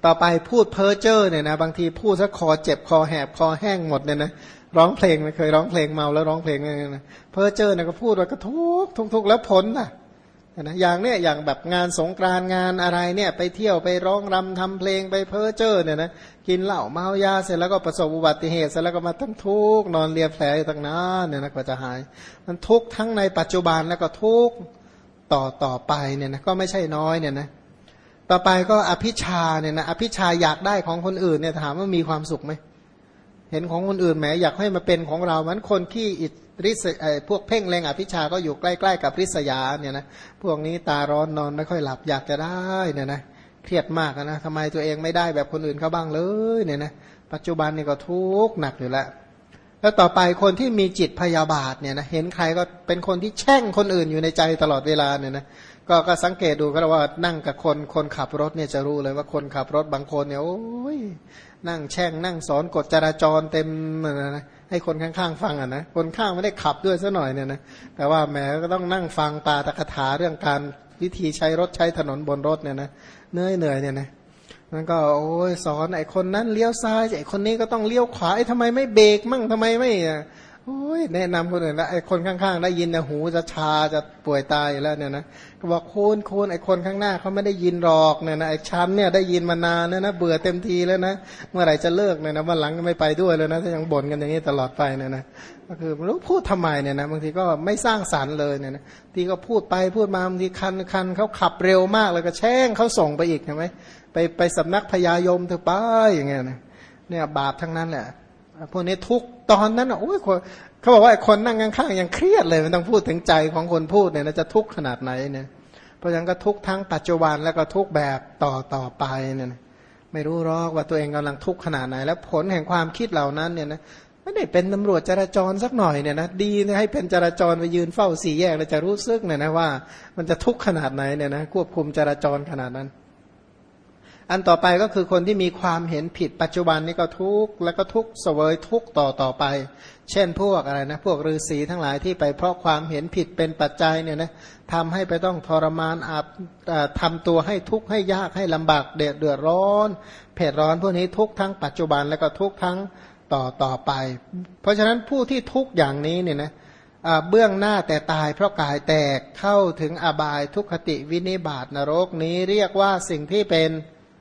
ต่อไปพูดเพ้อเจ้อเนี่ยนะบางทีพูดซะคอเจ็บคอแหบคอแห้งหมดเนี่ยนะร้องเพลงไม่เคยร้องเพลงเมาแล้วร้องเพลงเนี่ยนะเพ้อเจ้อเนี่ยก็พูดว่าก็ทุกแล้วผลน่ะนะอย่างเนี้ยอย่างแบบงานสงกรานต์งานอะไรเนี่ยไปเที่ยวไปร้องรำทำเพลงไปเพ้อเจ้อเนี่ยนะกินเหล้าเมายาเสร็จแล้วก็ประสบอุบัติเหตุเสร็จแล้วก็มาทั้งทุกข์นอนเลียแผลอยู่ตั้งนานเนี่ยนะกว่าจะหายมันทุกข์ทั้งในปัจจุบันแล้วก็ทุกข์ต่อไปเนี่ยนะก็ไม่ใช่น้อยเนี่ยนะต่อไปก็อภิชาเนี่ยนะอภิชาอยากได้ของคนอื่นเนี่ยถามว่ามีความสุขไหมเห็นของคนอื่นแหมอยากให้มาเป็นของเรามันคนที่อิทริษพวกเพ่งเล็งอภิชาก็อยู่ใกล้ๆกับริษยาเนี่ยนะพวกนี้ตาร้อนนอนไม่ค่อยหลับอยากจะได้เนี่ยนะเครียดมากนะทำไมตัวเองไม่ได้แบบคนอื่นเขาบ้างเลยเนี่ยนะปัจจุบันนี่ก็ทุกข์หนักอยู่แล้วแล้วต่อไปคนที่มีจิตพยาบาทเนี่ยนะเห็นใครก็เป็นคนที่แช่งคนอื่นอยู่ในใจตลอดเวลาเนี่ยนะก็สังเกตดูก็ว่านั่งกับคนขับรถเนี่ยจะรู้เลยว่าคนขับรถบางคนเนี่ยโอ้ยนั่งแช่งนั่งสอนกฎจราจรเต็มนะให้คนข้างๆฟังอ่ะนะคนข้างไม่ได้ขับด้วยซะหน่อยเนี่ยนะแต่ว่าแหมก็ต้องนั่งฟังปาฐกถาเรื่องการวิธีใช้รถใช้ถนนบนรถเนี่ยนะเหนื่อยเนี่ยนะมันก็โอ้ยสอนไอ้คนนั้นเลี้ยวซ้ายไอ้คนนี้ก็ต้องเลี้ยวขวาไอ้ทำไมไม่เบรกมั่งทำไมไม่โอ้ยแนะนำคนอื่นแล้วไอ้คนข้างๆได้ยินนะหูจะชาจะป่วยตายแล้วเนี่ยนะก็บอกคุณไอ้คนข้างหน้าเขาไม่ได้ยินหรอกเนี่ยนะไอ้ฉันเนี่ยได้ยินมานานแล้วนะเบื่อเต็มทีแล้วนะเมื่อไหร่จะเลิกเนี่ยนะวันหลังก็ไม่ไปด้วยเลยนะถ้ายังบ่นกันอย่างนี้ตลอดไปเนี่ยนะก็คือไม่รู้พูดทำไมเนี่ยนะบางทีก็ไม่สร้างสรรค์เลยเนี่ยนะทีก็พูดไปพูดมาบางทีคันเขาขับเร็วมากเลยก็แช่งเขาส่งไปอีกใช่ไหมไปสำนักพญายมเถอะไปอย่างเงี้ยนะเนี่ยบาปทั้งนั้นแหละพวกนี้ทุกตอนนั้นโอ้ยเขาบอกว่าคนนั่งข้างๆยังเครียดเลยมันต้องพูดถึงใจของคนพูดเนี่ยจะทุกข์ขนาดไหนเนี่ยเพราะฉะนั้นก็ทุกข์ทั้งปัจจุบันแล้วก็ทุกข์แบบต่อไปเนี่ยไม่รู้หรอกว่าตัวเองกำลังทุกข์ขนาดไหนแล้วผลแห่งความคิดเหล่านั้นเนี่ยนะไม่ได้เป็นตำรวจจราจรสักหน่อยเนี่ยนะดีนะให้เป็นจราจรไปยืนเฝ้าสี่แยกแล้วจะรู้สึกเนี่ยนะว่ามันจะทุกข์ขนาดไหนเนี่ยนะควบคุมจราจรขนาดนั้นอันต่อไปก็คือคนที่มีความเห็นผิดปัจจุบันนี้ก็ทุกข์แล้วก็ทุกข์เสวยทุกข์ต่อไปเช่นพวกอะไรนะพวกฤาษีทั้งหลายที่ไปเพราะความเห็นผิดเป็นปัจจัยเนี่ยนะทำให้ไปต้องทรมานทำตัวให้ทุกข์ให้ยากให้ลำบากเดือดร้อนเผ็ดร้อนพวกนี้ทุกข์ทั้งปัจจุบันแล้วก็ทุกข์ทั้งต่อไปเพราะฉะนั้นผู้ที่ทุกข์อย่างนี้เนี่ยนะเบื้องหน้าแต่ตายเพราะกายแตกเข้าถึงอบายทุกขติวินิบาตนรกนี้เรียกว่าสิ่งที่เป็น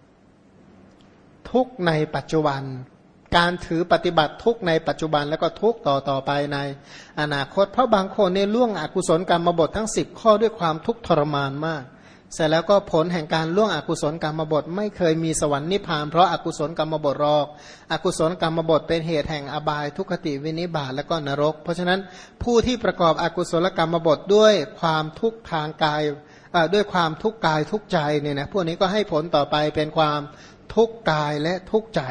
ทุกข์ในปัจจุบันการถือปฏิบัติทุกข์ในปัจจุบันแล้วก็ทุกข์ต่อไปในอนาคตเพราะบางคนเนี่ยล่วงอกุศลกรรมบททั้ง10ข้อด้วยความทุกข์ทรมานมากเสร็จแล้วก็ผลแห่งการล่วงอกุศลกรรมบทไม่เคยมีสวรรค์นิพพานเพราะอกุศลกรรมบทหรอกอกุศลกรรมบทเป็นเหตุแห่งอบายทุกขติวินิบาตแล้วก็นรกเพราะฉะนั้นผู้ที่ประกอบอกุศลกรรมบทด้วยความทุกข์ทางกายด้วยความทุกข์กายทุกข์ใจเนี่ยนะพวกนี้ก็ให้ผลต่อไปเป็นความทุกข์กายและทุกข์ใจ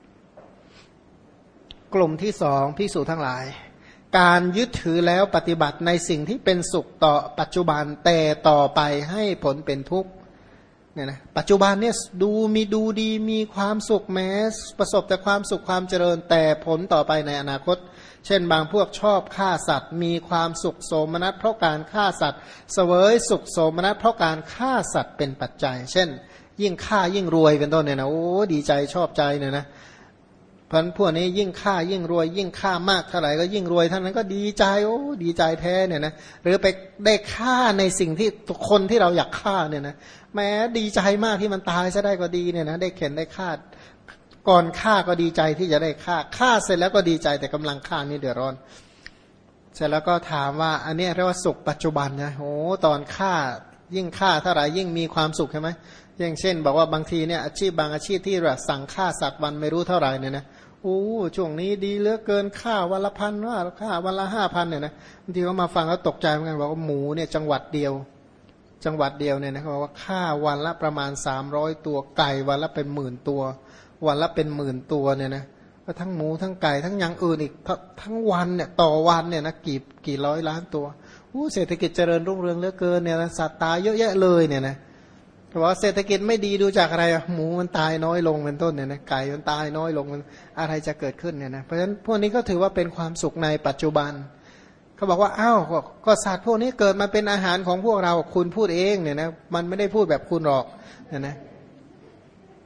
กลุ่มที่สองภิกษุทั้งหลายการยึดถือแล้วปฏิบัติในสิ่งที่เป็นสุขต่อปัจจุบันแต่ต่อไปให้ผลเป็นทุกข์เนี่ยนะปัจจุบันเนี่ยดูดีมีความสุขแม้ประสบแต่ความสุขความเจริญแต่ผลต่อไปในอนาคตเช่นบางพวกชอบฆ่าสัตว์มีความสุขโสมนัสเพราะการฆ่าสัตว์เสวยสุขโสมนัสเพราะการฆ่าสัตว์เป็นปัจจัยเช่นยิ่งฆ่ายิ่งรวยเป็นต้นเนี่ยนะโอ้ดีใจชอบใจเนี่ยนะพันพวกนี้ยิ่งฆ่ายิ่งรวยยิ่งฆ่ามากเท่าไหร่ก็ยิ่งรวยเท่านั้นก็ดีใจโอ้ดีใจแท้เนี่ยนะหรือไปได้ฆ่าในสิ่งที่คนที่เราอยากฆ่าเนี่ยนะแม้ดีใจมากที่มันตายซะได้ก็ดีเนี่ยนะได้เข็นได้ฆ่าก่อนฆ่าก็ดีใจที่จะได้ฆ่าเสร็จแล้วก็ดีใจแต่กำลังฆ่านี่เดือดร้อนเสร็จแล้วก็ถามว่าอันนี้เรียกว่าสุขปัจจุบันนะโอ้ตอนฆ่ายิ่งฆ่าเท่าไหร่ยิ่งมีความสุขใช่ไหมอย่างเช่นบอกว่าบางทีเนี่ยอาชีพบางอาชีพที่แบบสั่งฆ่าสัตว์วันไม่รู้เท่าไหร่เนี่ยนะโอ้ช่วงนี้ดีเหลือเกินฆ่าวันละ1,000ว่าฆ่าวันละ5,000เนี่ยนะบางทีเขามาฟังแล้วตกใจเหมือนกันบอกว่าหมูเนี่ยจังหวัดเดียวเนี่ยนะเขาบอกว่าฆ่าวันละประมาณ300ตัวไก่วันละเป็น10,000ตัววันละเป็น10,000ตัวเนี่ยนะก็ทั้งหมูทั้งไก่ทั้งอย่างอื่นอีกทั้งวันเนี่ยต่อวันเนี่ยนะกี่ร้อยล้านตัวเศรษฐกิจเจริญรุ่งเรืองเหลือเกินเนี่ยสัตว์ตายเยอะแยะเลยเนี่ยนะเพราะว่าเศรษฐกิจไม่ดีดูจากอะไรหมูมันตายน้อยลงเป็นต้นเนี่ยนะไก่มันตายน้อยลงมันอะไรจะเกิดขึ้นเนี่ยนะเพราะฉะนั้นพวกนี้ก็ถือว่าเป็นความสุขในปัจจุบันเขาบอกว่าอ้าวก็สัตว์พวกนี้เกิดมาเป็นอาหารของพวกเราคุณพูดเองเนี่ยนะมันไม่ได้พูดแบบคุณหรอกเนี่ยนะ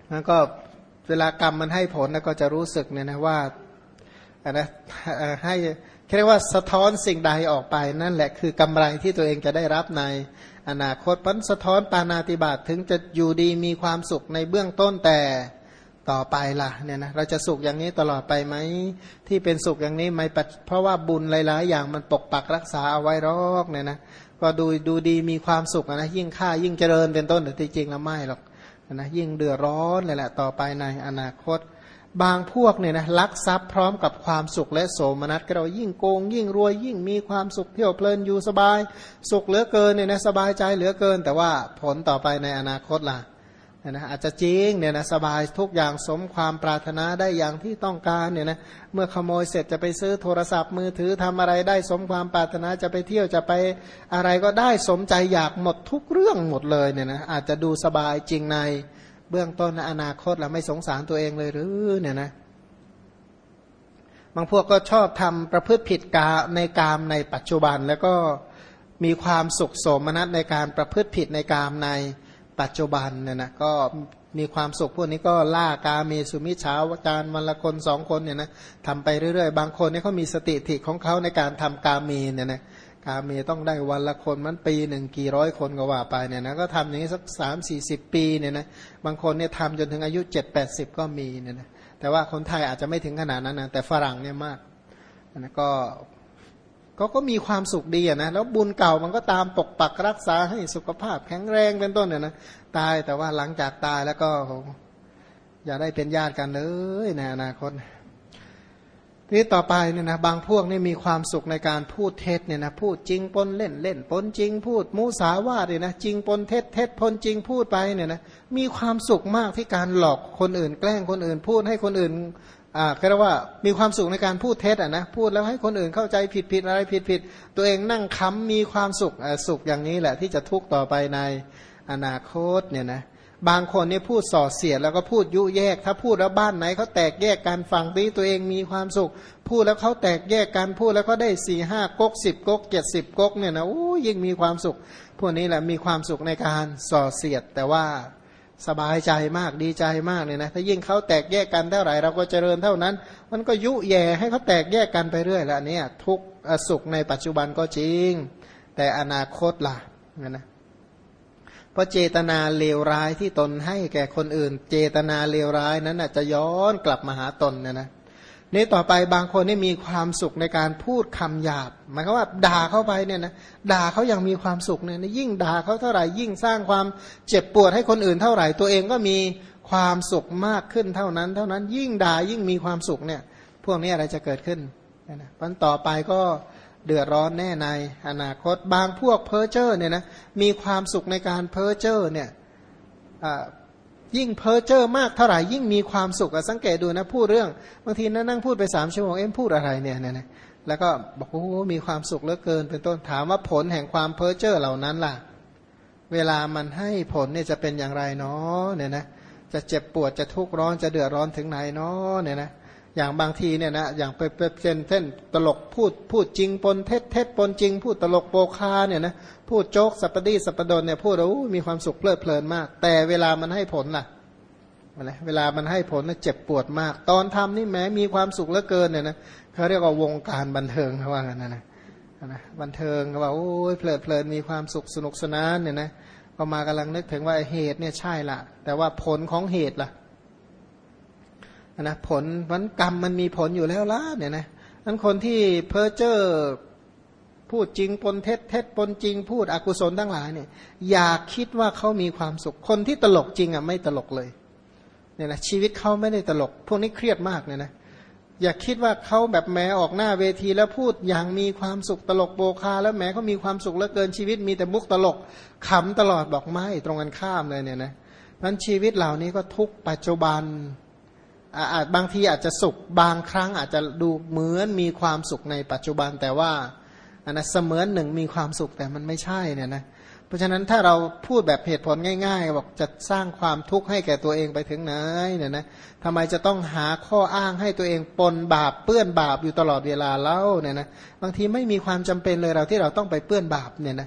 แล้วก็เวลากรรมมันให้ผลแล้วก็จะรู้สึกเนี่ยนะว่านะให้เรียกว่าสะท้อนสิ่งใดออกไปนั่นแหละคือกำไรที่ตัวเองจะได้รับในอนาคตพันสะท้อนปาณาติบาตถึงจะอยู่ดีมีความสุขในเบื้องต้นแต่ต่อไปล่ะเนี่ยนะเราจะสุขอย่างนี้ตลอดไปไหมที่เป็นสุขอย่างนี้ไม่เพราะว่าบุญหลายๆอย่างมันปกปักรักษาเอาไว้รอกเนี่ยนะก็ดูดีมีความสุขนะยิ่งฆ่ายิ่งเจริญเป็นต้นแต่ที่จริงแล้วไม่หรอกนะยิ่งเดือดร้อนเลยแหละต่อไปในอนาคตบางพวกเนี่ยนะลักทรัพย์พร้อมกับความสุขและโสมนัสก็เรายิ่งโกงยิ่งรวยยิ่งมีความสุขเที่ยวเพลินอยู่สบายสุขเหลือเกินเนี่ยนะสบายใจเหลือเกินแต่ว่าผลต่อไปในอนาคตล่ะนะอาจจะจริงเนี่ยนะสบายทุกอย่างสมความปรารถนาได้อย่างที่ต้องการเนี่ยนะเมื่อขโมยเสร็จจะไปซื้อโทรศัพท์มือถือทำอะไรได้สมความปรารถนาจะไปเที่ยวจะไปอะไรก็ได้สมใจอยากหมดทุกเรื่องหมดเลยเนี่ยนะอาจจะดูสบายจริงในเบื้องต้นอนาคตเราไม่สงสารตัวเองเลยหรือเนี่ยนะบางพวกก็ชอบทำประพฤติผิดในกามในปัจจุบันแล้วก็มีความสุขโสมนัสในการประพฤติผิดในกามในปัจจุบันเนี่ยนะก็มีความสุขพวกนี้ก็ล่ากาเมสุมิชฌาวจารวันละคนสองคนเนี่ยนะทำไปเรื่อยๆบางคนเนี่ยเขามีสติถิของเขาในการทำกาเมเนี่ยนะกาเมต้องได้วันละคนมันปีหนึ่งกี่ร้อยคนก็ว่าไปเนี่ยนะก็ทำอย่างนี้สัก30-40 ปีเนี่ยนะบางคนเนี่ยทำจนถึงอายุ7-80ก็มีเนี่ยนะแต่ว่าคนไทยอาจจะไม่ถึงขนาดนั้นนะแต่ฝรั่งเนี่ยมากนะก็มีความสุขดีนะแล้วบุญเก่ามันก็ตามปกปักรักษาให้สุขภาพแข็งแรงเป็นต้นเนี่ยนะตายแต่ว่าหลังจากตายแล้วก็อย่าได้เป็นญาติกันเลยในอนาคตนี่ต่อไปเนี่ยนะบางพวกนี่มีความสุขในการพูดเท็จเนี่ยนะพูดจริงปนเล่นเล่นปนจริงพูดมุสาวาทเนี่ยนะจริงปนเท็จเท็จปนจริงพูดไปเนี่ยนะมีความสุขมากที่การหลอกคนอื่นแกล้งคนอื่นพูดให้คนอื่นก็เรียกว่ามีความสุขในการพูดเท็จนะพูดแล้วให้คนอื่นเข้าใจผิดอะไรผิดตัวเองนั่งค้ำมีความสุขสุขอย่างนี้แหละที่จะทุกข์ต่อไปในอนาคตเนี่ยนะบางคนเนี่ยพูดส่อเสียดแล้วก็พูดยุแยกถ้าพูดแล้วบ้านไหนเขาแตกแยกกันฝั่งนี้ตัวเองมีความสุขพูดแล้วเขาแตกแยกกันพูดแล้วก็ได้4-5 ก๊ก10 ก๊ก70 ก๊กเนี่ยนะยิ่งมีความสุขพวกนี้แหละมีความสุขในการส่อเสียดแต่ว่าสบายใจมากดีใจมากเนี่ยนะถ้ายิ่งเขาแตกแยกกันเท่าไหร่เราก็เจริญเท่านั้นมันก็ยุแย่ให้เขาแตกแยกกันไปเรื่อยแล้วเนี่ยทุกสุขในปัจจุบันก็จริงแต่อนาคตล่ะนะเพราะเจตนาเลวร้ายที่ตนให้แก่คนอื่นเจตนาเลวร้ายนั้นจะย้อนกลับมาหาตนนะนี่ต่อไปบางคนนี่มีความสุขในการพูดคำหยาบหมายความว่าด่าเข้าไปเนี่ยนะด่าเขายังมีความสุขเนี่ยยิ่งด่าเขาเท่าไหร่ยิ่งสร้างความเจ็บปวดให้คนอื่นเท่าไหร่ตัวเองก็มีความสุขมากขึ้นเท่านั้นยิ่งด่ายิ่งมีความสุขเนี่ยพวกนี้อะไรจะเกิดขึ้นนะวันต่อไปก็เดือดร้อนแน่ในอนาคตบางพวกเพ้อเจ้อเนี่ยนะมีความสุขในการเพ้อเจ้อเนี่ยยิ่งเพ้อเจ้อมากเท่าไหร่ยิ่งมีความสุขสังเกตดูนะพูดเรื่องบางทีนั่งพูดไป3 ชั่วโมงพูดอะไรเนี่ยนะแล้วก็บอกโอ้มีความสุขเหลือเกินเป็นต้นถามว่าผลแห่งความเพ้อเจ้อเหล่านั้นล่ะเวลามันให้ผลเนี่ยจะเป็นอย่างไรเนาะเนี่ยนะจะเจ็บปวดจะทุกข์ร้อนจะเดือดร้อนถึงไหนเนาะเนี่ยนะอย่างบางทีเนี่ยนะอย่างไปเป็นเช่นตลกพูดจริงปนเท็จปนจริงพูดตลกโปคาเนี่ยนะพูดโจ๊กสัปปะสัปปะดนเนี่ยพูดแล้วมีความสุขเพลิดเพลินมากแต่เวลามันให้ผลล่ะเวลามันให้ผลเจ็บปวดมากตอนทำนี่แม้มีความสุขเหลือเกินเนี่ยนะเขาเรียกว่าวงการบันเทิงเขาว่ากันนะบันเทิงเขาว่าโอ้ยเพลิดเพลินมีความสุขสนุกสนานเนี่ยนะก็มากำลังนึกถึงว่าเหตุเนี่ยใช่ละแต่ว่าผลของเหตุล่ะนะผลวันกรรมมันมีผลอยู่แล้วล่ะเนี่ยนะนั้นคนที่เพ้อเจ้อพูดจริงปนเท็จปนจริงพูดอกุศลทั้งหลายเนี่ยอย่าคิดว่าเขามีความสุขคนที่ตลกจริงไม่ตลกเลยเนี่ยนะชีวิตเขาไม่ได้ตลกพวกนี้เครียดมากเนี่ยนะอย่าคิดว่าเขาแบบแม้ออกหน้าเวทีแล้วพูดอย่างมีความสุขตลกโปคาแล้วแม้เขามีความสุขเหลือเกินชีวิตมีแต่มุกตลกขำตลอดบอกไม่ตรงกันข้ามเลยเนี่ยนะนั้นชีวิตเหล่านี้ก็ทุกปัจจุบันบางทีอาจจะสุขบางครั้งอาจจะดูเหมือนมีความสุขในปัจจุบันแต่ว่าเสมือนหนึ่งมีความสุขแต่มันไม่ใช่เนี่ยนะเพราะฉะนั้นถ้าเราพูดแบบเหตุผลง่ายๆบอกจะสร้างความทุกข์ให้แก่ตัวเองไปถึงไหนเนี่ยนะทำไมจะต้องหาข้ออ้างให้ตัวเองปนบาปเปื้อนบาปอยู่ตลอดเวลาเล่าเนี่ยนะบางทีไม่มีความจำเป็นเลยเราที่เราต้องไปเปื้อนบาปเนี่ยนะ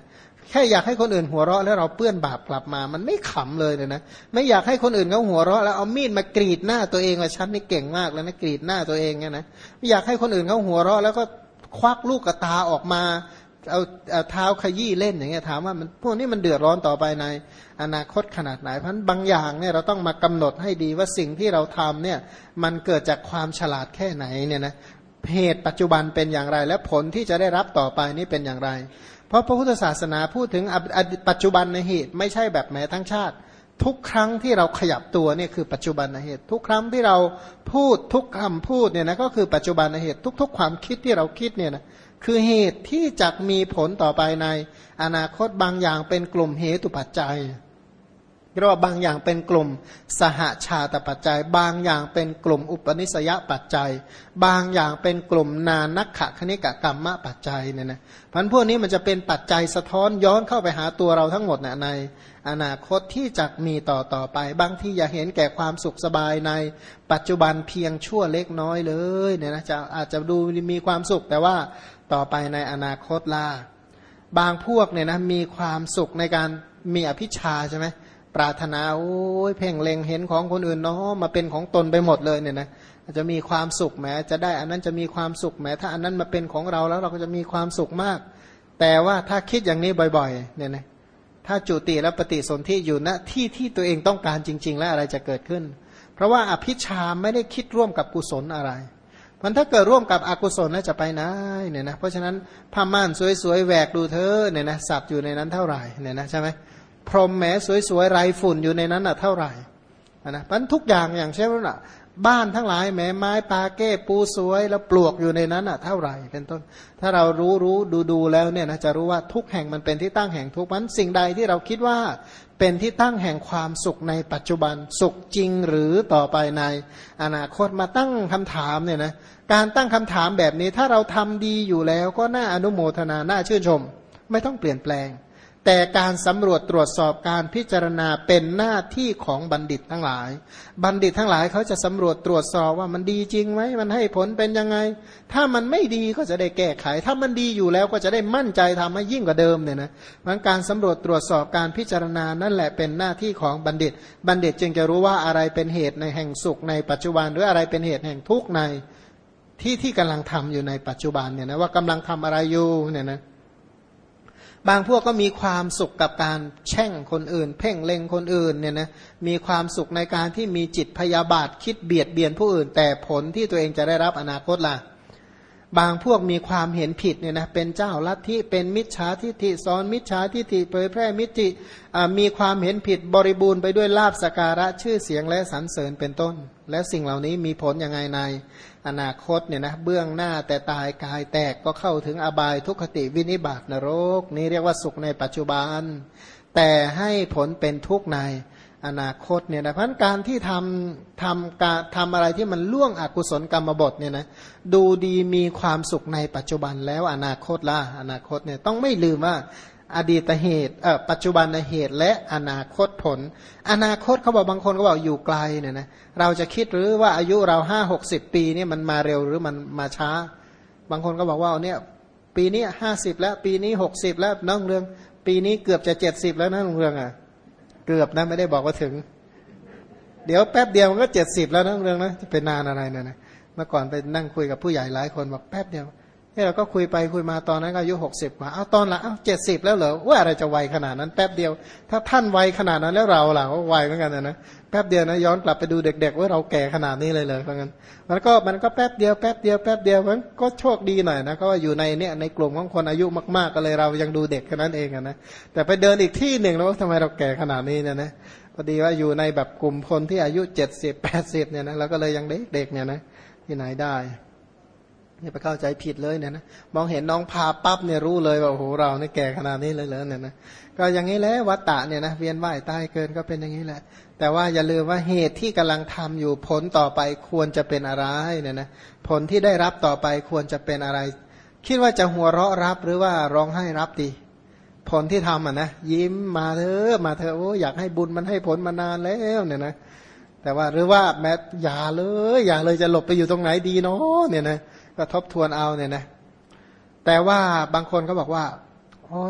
แค่อยากให้คนอื่นหัวเราะแล้วเราเปื้อนบาปกลับมามันไม่ขำเลยนะไม่อยากให้คนอื่นเขาหัวเราะแล้วเอามีดมากรีดหน้าตัวเองว่าฉันนี่เก่งมากแล้วนะกรีดหน้าตัวเองเนี่ยนะไม่อยากให้คนอื่นเขาหัวเราะแล้วก็ควักลูกกระตาออกมาเอาเท้าขยี้เล่นอย่างเงี้ยถามว่ามันพวกนี้มันเดือดร้อนต่อไปในอนาคตขนาดไหนเพราะฉะนั้นบางอย่างเนี่ยเราต้องมากำหนดให้ดีว่าสิ่งที่เราทำเนี่ยมันเกิดจากความฉลาดแค่ไหนเนี่ยนะเหตุปัจจุบันเป็นอย่างไรและผลที่จะได้รับต่อไปนี่เป็นอย่างไรเพราะพระพุทธศาสนาพูดถึงปัจจุบันในเหตุไม่ใช่แบบแม้ทั้งชาติทุกครั้งที่เราขยับตัวเนี่ยคือปัจจุบันในเหตุทุกครั้งที่เราพูดทุกคำพูดเนี่ยนะก็คือปัจจุบันในเหตุทุกๆความคิดที่เราคิดเนี่ยนะคือเหตุที่จะมีผลต่อไปในอนาคตบางอย่างเป็นกลุ่มเหตุปัจจัยเรียกว่าบางอย่างเป็นกลุ่มสหชาตปัจจัยบางอย่างเป็นกลุ่มอุปนิสยปัจจัยบางอย่างเป็นกลุ่มนานักขะคณิกกรรมปัจจัยเนี่ยนะพันพวกนี้มันจะเป็นปัจจัยสะท้อนย้อนเข้าไปหาตัวเราทั้งหมดเนี่ยในอนาคตที่จะมีต่อไปบางที่อย่าเห็นแก่ความสุขสบายในปัจจุบันเพียงชั่วเล็กน้อยเลยเนี่ยนะอาจจะดูมีความสุขแต่ว่าต่อไปในอนาคตล่ะบางพวกเนี่ยนะมีความสุขในการมีอภิชฌาใช่ไหมปรารถนาโอ้ยเพ่งเล็งเห็นของคนอื่นเนาะมาเป็นของตนไปหมดเลยเนี่ยนะอาจจะมีความสุขแม้จะได้อันนั้นจะมีความสุขแม้ถ้าอันนั้นมาเป็นของเราแล้วเราก็จะมีความสุขมากแต่ว่าถ้าคิดอย่างนี้บ่อยๆเนี่ยนะถ้าจุติและปฏิสนธิอยู่ณที่ตัวเองต้องการจริงๆแล้วอะไรจะเกิดขึ้นเพราะว่าอภิชฌาไม่ได้คิดร่วมกับกุศลอะไรมันถ้าเกิดร่วมกับอกุศลน่าจะไปไหนเนี่ยนะเพราะฉะนั้นผ้าม่านสวยๆแหวกดูเธอเนี่ยนะสัตว์อยู่ในนั้นเท่าไหร่เนี่ยนะใช่ไหมพรหมแม้สวยๆไรฝุ่นอยู่ในนั้นเท่าไหร่นะเพราะทุกอย่างอย่างเช่นว่าบ้านทั้งหลายแม้ไม้ปาเก้ปูสวยแล้วปลวกอยู่ในนั้นเท่าไหร่เป็นต้นถ้าเรารู้ดูแล้วเนี่ยนะจะรู้ว่าทุกแห่งมันเป็นที่ตั้งแห่งทุกมันสิ่งใดที่เราคิดว่าเป็นที่ตั้งแห่งความสุขในปัจจุบันสุขจริงหรือต่อไปในอนาคตมาตั้งคำถามเนี่ยนะการตั้งคำถามแบบนี้ถ้าเราทำดีอยู่แล้วก็น่าอนุโมทนาน่าชื่นชมไม่ต้องเปลี่ยนแปลงแต่การสำรวจตรวจสอบการพิจารณาเป็นหน้าที่ของบัณฑิตทั้งหลายบัณฑิตทั้งหลายเขาจะสำรวจตรวจสอบว่ามันดีจริงไหมมันให้ผลเป็นยังไงถ้ามันไม่ดีก็จะได้แก้ไขถ้ามันดีอยู่แล้วก็จะได้มั่นใจทำให้ยิ่งกว่าเดิมเนี่ยนะมันการสำรวจตรวจสอบการพิจารณานั่นแหละเป็นหน้าที่ของบัณฑิตบัณฑิตจึงจะรู้ว่าอะไรเป็นเหตุในแห่งสุขในปัจจุบันหรืออะไรเป็นเหตุแห่งทุกข์ในที่กำลังทำอยู่ในปัจจุบันเนี่ยนะว่ากำลังทำอะไรอยู่เนี่ยนะบางพวกก็มีความสุขกับการแช่งคนอื่นเพ่งเล็งคนอื่นเนี่ยนะมีความสุขในการที่มีจิตพยาบาทคิดเบียดเบียนผู้อื่นแต่ผลที่ตัวเองจะได้รับอนาคตล่ะบางพวกมีความเห็นผิดเนี่ยนะเป็นเจ้าลัทธิเป็นมิจฉาทิฏฐิสอนมิจฉาทิฏฐิเผยแพร่มิจฉามีความเห็นผิดบริบูรณ์ไปด้วยลาภสักการะชื่อเสียงและสรรเสริญเป็นต้นและสิ่งเหล่านี้มีผลยังไงในอนาคตเนี่ยนะเบื้องหน้าแต่ตายกายแตกก็เข้าถึงอบายทุกขติวินิบาตนรกนี่เรียกว่าสุขในปัจจุบันแต่ให้ผลเป็นทุกข์ในอนาคตเนี่ยนะเพราะการที่ทำอะไรที่มันล่วงอกุศลกรรมบทเนี่ยนะดูดีมีความสุขในปัจจุบันแล้วอนาคตล่ะอนาคตเนี่ยต้องไม่ลืมว่าอดีตเหตุปัจจุบันเหตุและอนาคตผลอนาคตเขาบอกบางคนก็บอกอยู่ไกลเนี่ยนะเราจะคิดหรือว่าอายุเรา50-60 ปีเนี่ยมันมาเร็วหรือมันมาช้าบางคนก็บอกว่าเนี่ยปีนี้50แล้วปีนี้60แล้วน้องเรืองปีนี้เกือบจะ70แล้วนะน้องเรืองอ่ะเกือบนะไม่ได้บอกว่าถึงเดี๋ยวแป๊บเดียวมันก็70แล้วนะน้องเรืองนะจะเป็นนานอะไรเนี่ยนะเมื่อก่อนไปนั่งคุยกับผู้ใหญ่หลายคนบอกแป๊บเดียวเราก็คุยไปคุยมาตอนนั้นก็อายุ60กว่าตอนหลัง70แล้วเหรอว่าอะไรจะไวขนาดนั้นแป๊บเดียวถ้าท่านไวขนาดนั้นแล้วเราล่ะก็ไวเหมือนกันนะแป๊บเดียวนะย้อนกลับไปดูเด็กๆว่าเราแก่ขนาดนี้เลยเพราะงั้นมันก็แป๊บเดียวมันก็โชคดีหน่อยนะก็ว่าอยู่ในเนี่ยในกลุ่มของคนอายุมากๆก็เลยเรายังดูเด็กแค่นั้นเองนะแต่ไปเดินอีกที่หนึ่งแล้วทำไมเราแก่ขนาดนี้เนี่ยนะพอดีว่าอยู่ในแบบกลุ่มคนที่อายุ70-80เนี่ยนะเราก็เลยยังเด็กๆเนี่ยนะที่ไหนได้ไปเข้าใจผิดเลยเนี่ยนะมองเห็นน้องพาปั๊บเนี่ยรู้เลยว่าโอ้โหเราเนี่ยแก่ขนาดนี้เลยเนี่ยนะก็อย่างนี้แหละวัฏฏะเนี่ยนะเวียนว่ายตายเกินก็เป็นอย่างนี้แหละแต่ว่าอย่าลืมว่าเหตุที่กำลังทำอยู่ผลต่อไปควรจะเป็นอะไรเนี่ยนะผลที่ได้รับต่อไปควรจะเป็นอะไรคิดว่าจะหัวเราะรับหรือว่าร้องไห้รับดีผลที่ทำนะยิ้มมาเถอะโอ้อยากให้บุญมันให้ผลมานานแล้วเนี่ยนะแต่ว่าหรือว่าแม้อย่าเลยจะหลบไปอยู่ตรงไหนดีเนาะเนี่ยนะก็ทบทวนเอาเนี่ยนะแต่ว่าบางคนก็บอกว่าโอ้ย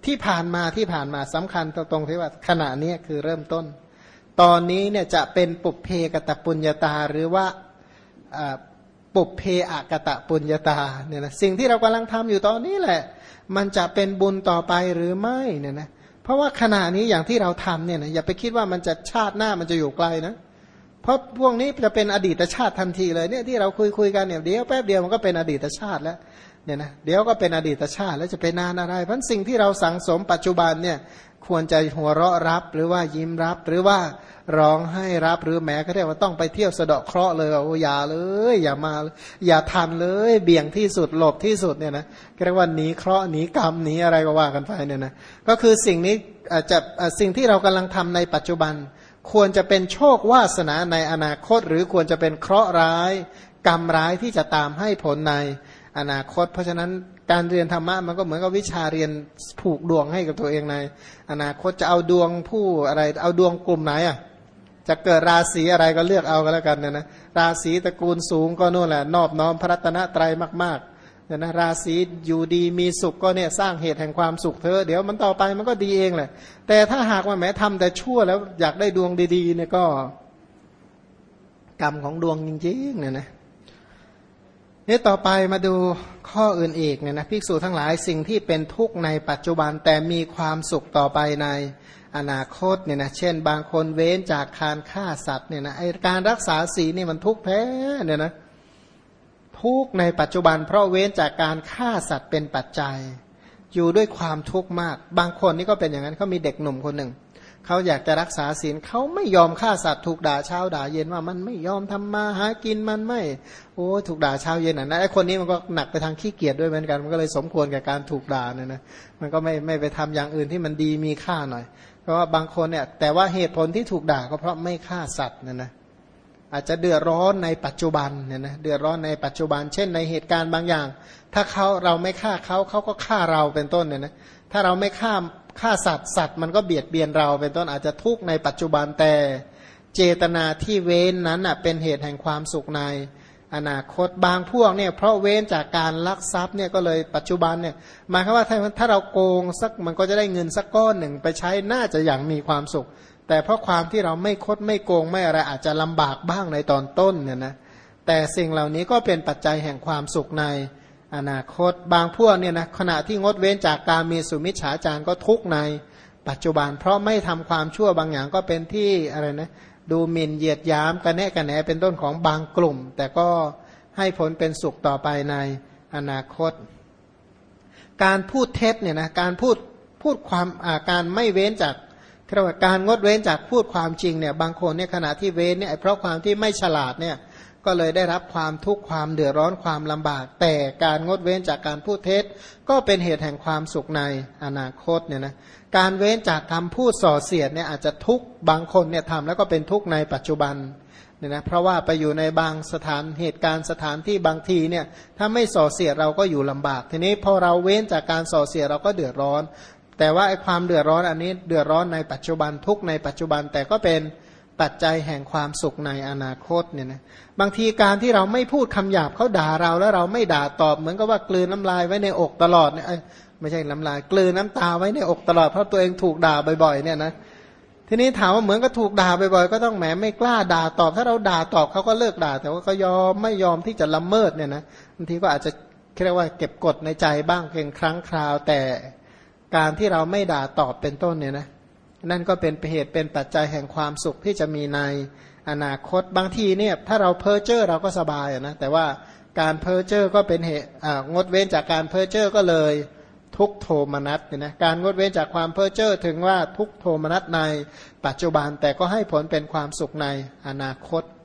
ที่ผ่านมาสำคัญตรงที่ว่าขณะนี้คือเริ่มต้นตอนนี้เนี่ยจะเป็นปุพเพกตปุญญาตาหรือว่าปุพเพอกตปุญญาตาเนี่ยนะสิ่งที่เรากำลังทำอยู่ตอนนี้แหละมันจะเป็นบุญต่อไปหรือไม่เนี่ยนะเพราะว่าขณะนี้อย่างที่เราทำเนี่ยนะอย่าไปคิดว่ามันจะชาติหน้ามันจะอยู่ไกลนะเพราะพวกนี้จะเป็นอดีตชาติทันทีเลยเนี่ยที่เราคุยกันเนี่ยเดี๋ยวแป๊บเดียวมันก็เป็นอดีตชาติแล้วเนี่ยนะเดี๋ยวก็เป็นอดีตชาติแล้วจะเป็นนานอะไรเพราะสิ่งที่เราสังสมปัจจุบันเนี่ยควรจะหัวเราะรับหรือว่ายิ้มรับหรือว่าร้องให้รับหรือแม้ก็เรียกว่าต้องไปเที่ยวสะเดาะเคราะห์เลยว่าโอ้อย่าเลยอย่ามาอย่าทันเลยเบี่ยงที่สุดหลบที่สุดเนี่ยนะเรียกว่าหนีเคราะห์หนีกรรมหนีอะไรก็ว่ากันไปเนี่ยนะก็คือสิ่งนี้จะสิ่งที่เรากำลังทำในปัจจุบันควรจะเป็นโชควาสนาในอนาคตหรือควรจะเป็นเคราะห์ร้ายกรรมร้ายที่จะตามให้ผลในอนาคตเพราะฉะนั้นการเรียนธรรมะมันก็เหมือนกับวิชาเรียนผูกดวงให้กับตัวเองในอนาคตจะเอาดวงผู้อะไรเอาดวงกลุ่มไหนอ่ะจะเกิดราศีอะไรก็เลือกเอากันแล้วกันนะราศีตระกูลสูงก็นู่นแหละนอบน้อมพระรัตนตรัยมากๆเนี่ยนะราศีอยู่ดีมีสุขก็เนี่ยสร้างเหตุแห่งความสุขเธอเดี๋ยวมันต่อไปมันก็ดีเองแหละแต่ถ้าหากว่าแม้ทำแต่ชั่วแล้วอยากได้ดวงดีๆเนี่ยก็กรรมของดวงจริงๆเนี่ยนะนี่ต่อไปมาดูข้ออื่นอีกเนี่ยนะภิกษุทั้งหลายสิ่งที่เป็นทุกข์ในปัจจุบันแต่มีความสุขต่อไปในอนาคตเนี่ยนะเช่นบางคนเว้นจากการฆ่าสัตว์เนี่ยนะไอการรักษาศีลนี่มันทุกข์แท้เนี่ยนะทุกข์ในปัจจุบันเพราะเว้นจากการฆ่าสัตว์เป็นปัจจัยอยู่ด้วยความทุกข์มากบางคนนี่ก็เป็นอย่างนั้นเขามีเด็กหนุ่มคนหนึ่งเขาอยากจะรักษาศีลเขาไม่ยอมฆ่าสัตว์ถูกด่าเช้าด่าเย็นว่ามันไม่ยอมทำมาหากินมันไม่โอ้ถูกด่าเช้าเย็นอ่ะนะไอ้คนนี้มันก็หนักไปทางขี้เกียจด้วยเหมือนกันมันก็เลยสมควรกับการถูกด่าเนี่ยนะมันก็ไม่ไปทำอย่างอื่นที่มันดีมีค่าหน่อยเพราะว่าบางคนเนี่ยแต่ว่าเหตุผลที่ถูกด่าก็เพราะไม่ฆ่าสัตว์เนี่ยนะอาจจะเดือดร้อนในปัจจุบันเนี่ยนะเดือดร้อนในปัจจุบันเช่นในเหตุการณ์บางอย่างถ้าเราไม่ฆ่าเขาก็ฆ่าเราเป็นต้นเนี่ยนะถ้าเราไม่ฆ่าสัตว์มันก็เบียดเบียนเราเป็นต้นอาจจะทุกข์ในปัจจุบันแต่เจตนาที่เว้นนั้นเป็นเหตุแห่งความสุขในอนาคตบางพวกเนี่ยเพราะเว้นจากการลักทรัพย์เนี่ยก็เลยปัจจุบันเนี่ยหมายความว่าถ้าเราโกงสักมันก็จะได้เงินสักก้อนหนึ่งไปใช้น่าจะอย่างมีความสุขแต่เพราะความที่เราไม่คดไม่โกงไม่อะไรอาจจะลำบากบ้างในตอนต้นเนี่ยนะแต่สิ่งเหล่านี้ก็เป็นปัจจัยแห่งความสุขในอนาคตบางพวกเนี่ยนะขณะที่งดเว้นจากการมีสุมิจฉาจารก็ทุกข์ในปัจจุบันเพราะไม่ทำความชั่วบางอย่างก็เป็นที่อะไรนะดูหมิ่นเหยียดหยามกระแนะกระแหนเป็นต้นของบางกลุ่มแต่ก็ให้ผลเป็นสุขต่อไปในอนาคตการพูดเท็จเนี่ยนะการพูดความการไม่เว้นจากเรียกว่าการงดเว้นจากพูดความจริงเนี่ยบางคนเนี่ยขณะที่เว้นเนี่ยเพราะความที่ไม่ฉลาดเนี่ยก็เลยได้รับความทุกข์ความเดือดร้อนความลำบากแต่การงดเว้นจากการพูดเท็จก็เป็นเหตุแห่งความสุขในอนาคตเนี่ยนะการเว้นจากคำพูดส่อเสียดเนี่ยอาจจะทุกข์บางคนเนี่ยทำแล้วก็เป็นทุกข์ในปัจจุบันเนี่ยนะเพราะว่าไปอยู่ในบางสถานเหตุการณ์สถานที่บางทีเนี่ยถ้าไม่ส่อเสียดเราก็อยู่ลำบากทีนี้พอเราเว้นจากการส่อเสียดเราก็เดือดร้อนแต่ว่าไอ้ความเดือดร้อนอันนี้เดือดร้อนในปัจจุบันทุกข์ในปัจจุบันแต่ก็เป็นปัจจัยแห่งความสุขในอนาคตเนี่ยนะบางทีการที่เราไม่พูดคำหยาบเขาด่าเราแล้วเราไม่ด่าตอบเหมือนกับว่ากลืนน้ำลายไว้ในอกตลอดเนี่ยไม่ใช่น้ำลายกลืนน้ำตาไว้ในอกตลอดเพราะตัวเองถูกด่าบ่อยๆเนี่ยนะทีนี้ถามว่าเหมือนก็ถูกด่าบ่อยๆก็ต้องแหมไม่กล้าด่าตอบถ้าเราด่าตอบเขาก็เลิกด่าแต่ว่าก็ไม่ยอมที่จะละเมิดเนี่ยนะบางทีก็อาจจะเรียกว่าเก็บกดในใจบ้างเพียงครั้งคราวแต่การที่เราไม่ด่าตอบเป็นต้นเนี่ยนะนั่นก็เป็นเหตุเป็นปัจจัยแห่งความสุขที่จะมีในอนาคตบางทีเนี่ยถ้าเราเพ้อเจ้อเราก็สบายนะแต่ว่าการเพ้อเจ้อก็เป็นเหตุงดเว้นจากการเพ้อเจ้อก็เลยทุกโทมนัสเนี่ยนะการงดเว้นจากความเพ้อเจ้อถึงว่าทุกโทมนัสในปัจจุบันแต่ก็ให้ผลเป็นความสุขในอนาคต